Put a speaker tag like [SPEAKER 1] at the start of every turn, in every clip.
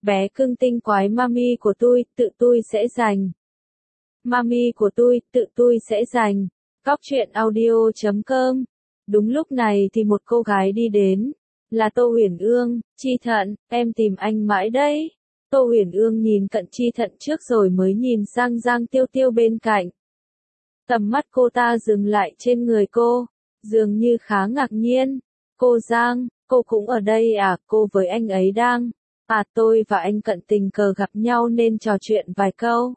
[SPEAKER 1] bé cưng tinh quái mami của tự tôi sẽ giành. Mami của tự tôi sẽ giành. Cóc truyện audio.com. Đúng lúc này thì một cô gái đi đến. Là Tô Huyền Ương. Chi Thận, em tìm anh mãi đấy. Tô Huyền Ương nhìn Cận Chi Thận trước rồi mới nhìn sang Giang Tiêu Tiêu bên cạnh. Tầm mắt cô ta dừng lại trên người cô, dường như khá ngạc nhiên. Cô Giang, cô cũng ở đây à? Cô với anh ấy đang. Tôi và anh Cận tình cờ gặp nhau nên trò chuyện vài câu.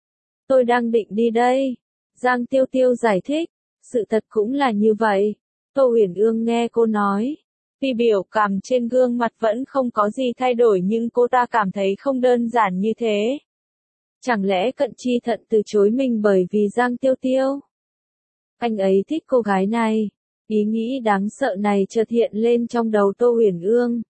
[SPEAKER 1] Tôi đang định đi đây. Giang Tiêu Tiêu giải thích. Sự thật cũng là như vậy. Tô Huyền Ương nghe cô nói. Vì biểu cảm trên gương mặt vẫn không có gì thay đổi nhưng cô ta cảm thấy không đơn giản như thế. Chẳng lẽ Cận Chi Thận từ chối mình bởi vì Giang Tiêu Tiêu? Anh ấy thích cô gái này. Ý nghĩ đáng sợ này chợt hiện lên trong đầu Tô Huyền Ương.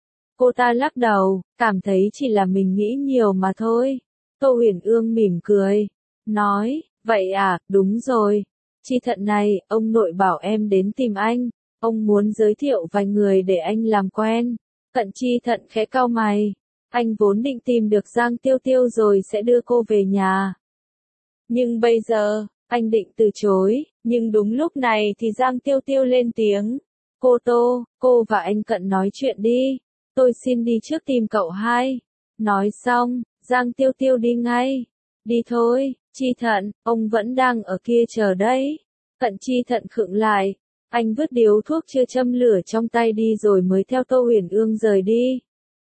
[SPEAKER 1] Cô ta lắc đầu, cảm thấy chỉ là mình nghĩ nhiều mà thôi. Tô Huyền Ương mỉm cười, nói, vậy à, đúng rồi. Chi Thận này, ông nội bảo em đến tìm anh. Ông muốn giới thiệu vài người để anh làm quen. Cận Chi Thận khẽ cau mày. Anh vốn định tìm được Giang Tiêu Tiêu rồi sẽ đưa cô về nhà. Nhưng bây giờ, anh định từ chối, nhưng đúng lúc này thì Giang Tiêu Tiêu lên tiếng. Cô Tô, cô và anh Cận nói chuyện đi. Tôi xin đi trước tìm cậu hai. Nói xong, Giang Tiêu Tiêu đi ngay. Đi thôi, Chi Thận, ông vẫn đang ở kia chờ đấy. Cận Chi Thận khựng lại. Anh vứt điếu thuốc chưa châm lửa trong tay đi rồi mới theo Tô Huyền Ương rời đi.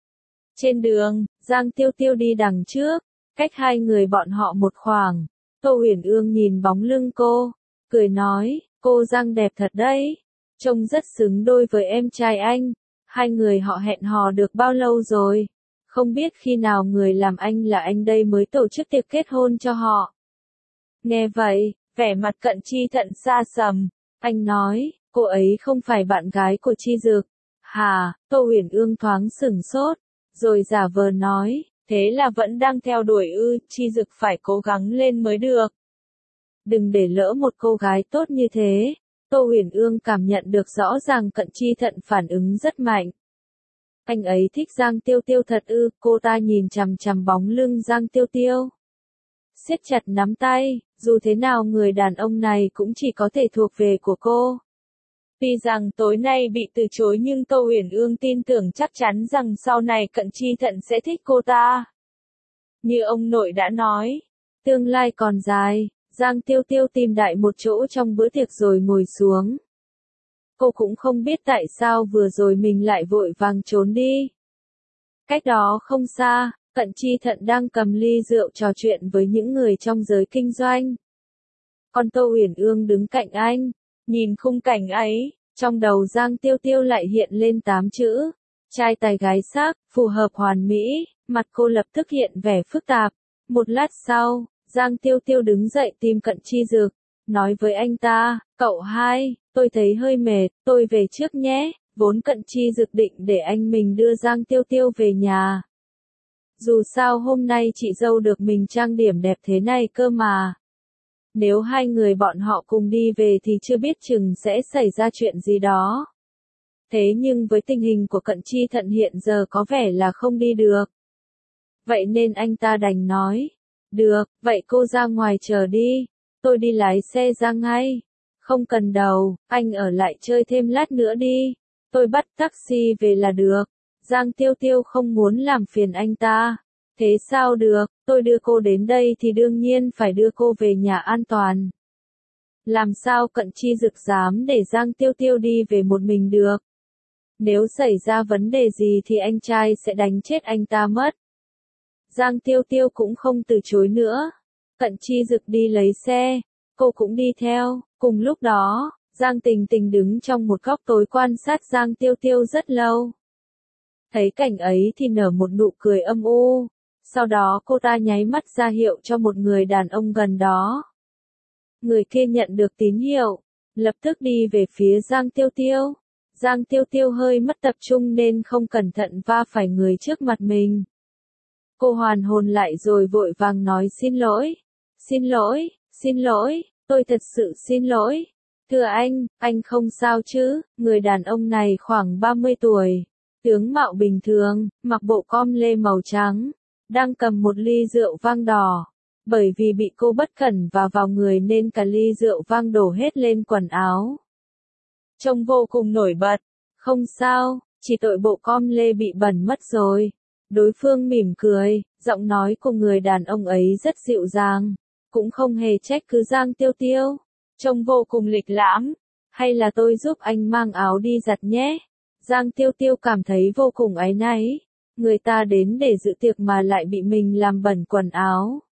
[SPEAKER 1] Trên đường, Giang Tiêu Tiêu đi đằng trước, cách hai người bọn họ một khoảng. Tô Huyền Ương nhìn bóng lưng cô, cười nói, cô Giang đẹp thật đấy, trông rất xứng đôi với em trai anh. Hai người họ hẹn hò được bao lâu rồi? Không biết khi nào người làm anh là anh đây mới tổ chức tiệc kết hôn cho họ. Nghe vậy, vẻ mặt Cận Chi Thận xa sầm, anh nói, cô ấy không phải bạn gái của Chi Dực. Hả? Tô Huyền Ương thoáng sửng sốt, rồi giả vờ nói, thế là vẫn đang theo đuổi ư? Chi Dực phải cố gắng lên mới được. Đừng để lỡ một cô gái tốt như thế. Tô Huyền Ương cảm nhận được rõ ràng Cận Chi Thận phản ứng rất mạnh. Anh ấy thích Giang Tiêu Tiêu thật ư? Cô ta nhìn chằm chằm bóng lưng Giang Tiêu Tiêu, siết chặt nắm tay, dù thế nào người đàn ông này cũng chỉ có thể thuộc về của cô. Tuy rằng tối nay bị từ chối nhưng Tô Huyền Ương tin tưởng chắc chắn rằng sau này Cận Chi Thận sẽ thích cô ta. Như ông nội đã nói, tương lai còn dài. Giang Tiêu Tiêu tìm đại một chỗ trong bữa tiệc rồi ngồi xuống. Cô cũng không biết tại sao vừa rồi mình lại vội vàng trốn đi. Cách đó không xa, Cận Chi Thận đang cầm ly rượu trò chuyện với những người trong giới kinh doanh. Còn Tô Huyền Ương đứng cạnh anh, nhìn khung cảnh ấy, trong đầu Giang Tiêu Tiêu lại hiện lên 8 chữ. Trai tài gái sắc, phù hợp hoàn mỹ, mặt cô lập tức hiện vẻ phức tạp. Một lát sau, Giang Tiêu Tiêu đứng dậy tìm Cận Chi Dực, nói với anh ta, cậu hai, tôi thấy hơi mệt, tôi về trước nhé. Vốn Cận Chi Dực định để anh mình đưa Giang Tiêu Tiêu về nhà. Dù sao hôm nay chị dâu được mình trang điểm đẹp thế này cơ mà. Nếu hai người bọn họ cùng đi về thì chưa biết chừng sẽ xảy ra chuyện gì đó. Thế nhưng với tình hình của Cận Chi Thận hiện giờ có vẻ là không đi được. Vậy nên anh ta đành nói. Được, vậy cô ra ngoài chờ đi. Tôi đi lái xe ra ngay. Không cần đâu, anh ở lại chơi thêm lát nữa đi. Tôi bắt taxi về là được. Giang Tiêu Tiêu không muốn làm phiền anh ta. Thế sao được, tôi đưa cô đến đây thì đương nhiên phải đưa cô về nhà an toàn. Làm sao Cận Chi Dực dám để Giang Tiêu Tiêu đi về một mình được? Nếu xảy ra vấn đề gì thì anh trai sẽ đánh chết anh ta mất. Giang Tiêu Tiêu cũng không từ chối nữa. Cận Chi Dực đi lấy xe, cô cũng đi theo. Cùng lúc đó, Giang Tình Tình đứng trong một góc tối quan sát Giang Tiêu Tiêu rất lâu. Thấy cảnh ấy thì nở một nụ cười âm u. Sau đó cô ta nháy mắt ra hiệu cho một người đàn ông gần đó. Người kia nhận được tín hiệu, lập tức đi về phía Giang Tiêu Tiêu. Giang Tiêu Tiêu hơi mất tập trung nên không cẩn thận va phải người trước mặt mình. Cô hoàn hồn lại rồi vội vàng nói xin lỗi. Xin lỗi, xin lỗi, tôi thật sự xin lỗi. Thưa anh không sao chứ? Người đàn ông này khoảng 30 tuổi. Tướng mạo bình thường, mặc bộ com lê màu trắng, đang cầm một ly rượu vang đỏ. Bởi vì bị cô bất cẩn và vào người nên cả ly rượu vang đổ hết lên quần áo. Trông vô cùng nổi bật. Không sao, chỉ tội bộ com lê bị bẩn mất rồi. Đối phương mỉm cười, giọng nói của người đàn ông ấy rất dịu dàng. Cũng không hề trách cứ Giang Tiêu Tiêu. Trông vô cùng lịch lãm. Hay là tôi giúp anh mang áo đi giặt nhé. Giang Tiêu Tiêu cảm thấy vô cùng áy náy. Người ta đến để dự tiệc mà lại bị mình làm bẩn quần áo.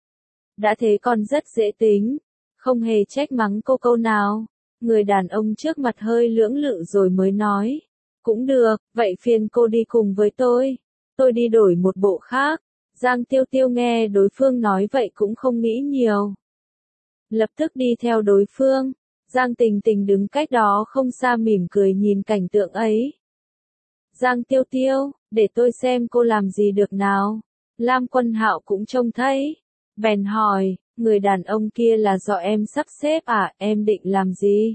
[SPEAKER 1] Đã thế còn rất dễ tính. Không hề trách mắng cô câu nào. Người đàn ông trước mặt hơi lưỡng lự rồi mới nói. Cũng được, vậy phiền cô đi cùng với tôi. Tôi đi đổi một bộ khác. Giang Tiêu Tiêu nghe đối phương nói vậy cũng không nghĩ nhiều. Lập tức đi theo đối phương. Giang Tình Tình đứng cách đó không xa mỉm cười nhìn cảnh tượng ấy. Giang Tiêu Tiêu, để tôi xem cô làm gì được nào. Lam Quân Hạo cũng trông thấy. Bèn hỏi, người đàn ông kia là do em sắp xếp à, em định làm gì?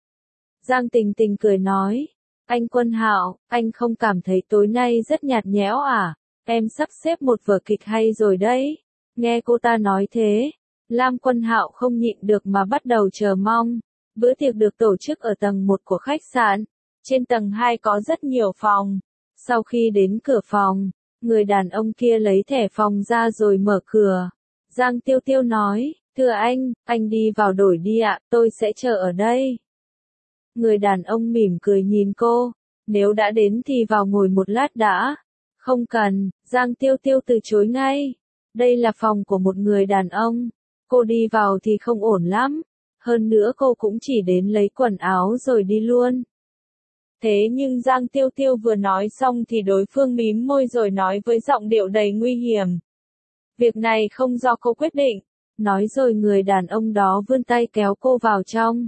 [SPEAKER 1] Giang Tình Tình cười nói, anh Quân Hạo, anh không cảm thấy tối nay rất nhạt nhẽo à? Em sắp xếp một vở kịch hay rồi đấy. Nghe cô ta nói thế, Lam Quân Hạo không nhịn được mà bắt đầu chờ mong. Bữa tiệc được tổ chức ở tầng 1 của khách sạn. Trên tầng 2 có rất nhiều phòng. Sau khi đến cửa phòng, người đàn ông kia lấy thẻ phòng ra rồi mở cửa. Giang Tiêu Tiêu nói, thưa anh đi vào đổi đi ạ, tôi sẽ chờ ở đây. Người đàn ông mỉm cười nhìn cô, nếu đã đến thì vào ngồi một lát đã. Không cần, Giang Tiêu Tiêu từ chối ngay. Đây là phòng của một người đàn ông. Cô đi vào thì không ổn lắm. Hơn nữa cô cũng chỉ đến lấy quần áo rồi đi luôn. Thế nhưng Giang Tiêu Tiêu vừa nói xong thì đối phương mím môi rồi nói với giọng điệu đầy nguy hiểm. Việc này không do cô quyết định. Nói rồi người đàn ông đó vươn tay kéo cô vào trong.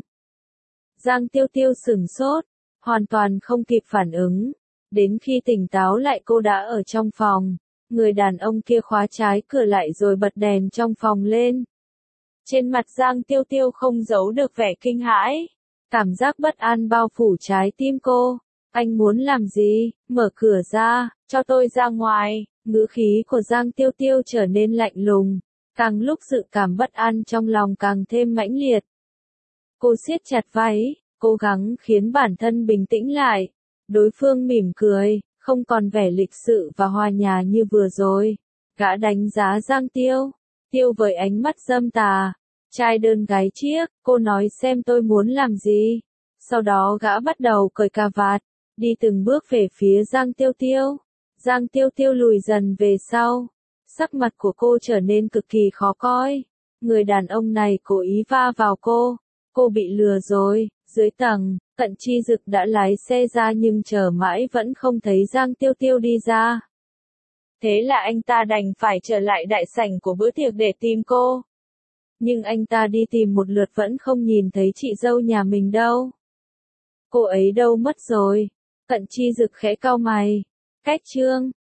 [SPEAKER 1] Giang Tiêu Tiêu sửng sốt, hoàn toàn không kịp phản ứng. Đến khi tỉnh táo lại cô đã ở trong phòng. Người đàn ông kia khóa trái cửa lại rồi bật đèn trong phòng lên. Trên mặt Giang Tiêu Tiêu không giấu được vẻ kinh hãi. Cảm giác bất an bao phủ trái tim cô. Anh muốn làm gì? Mở cửa ra, cho tôi ra ngoài. Ngữ khí của Giang Tiêu Tiêu trở nên lạnh lùng. Càng lúc sự cảm bất an trong lòng càng thêm mãnh liệt. Cô siết chặt váy, cố gắng khiến bản thân bình tĩnh lại. Đối phương mỉm cười, không còn vẻ lịch sự và hòa nhã như vừa rồi. Gã đánh giá Giang Tiêu Tiêu với ánh mắt dâm tà. Trai đơn gái chiếc, cô nói xem tôi muốn làm gì. Sau đó gã bắt đầu cởi cà vạt, đi từng bước về phía Giang Tiêu Tiêu. Giang Tiêu Tiêu lùi dần về sau. Sắc mặt của cô trở nên cực kỳ khó coi. Người đàn ông này cố ý va vào cô. Cô bị lừa rồi. Dưới tầng, Cận Chi Dực đã lái xe ra nhưng chờ mãi vẫn không thấy Giang Tiêu Tiêu đi ra. Thế là anh ta đành phải trở lại đại sảnh của bữa tiệc để tìm cô. Nhưng anh ta đi tìm một lượt vẫn không nhìn thấy chị dâu nhà mình đâu. Cô ấy đâu mất rồi? Cận Chi Dực khẽ cau mày. Cách chương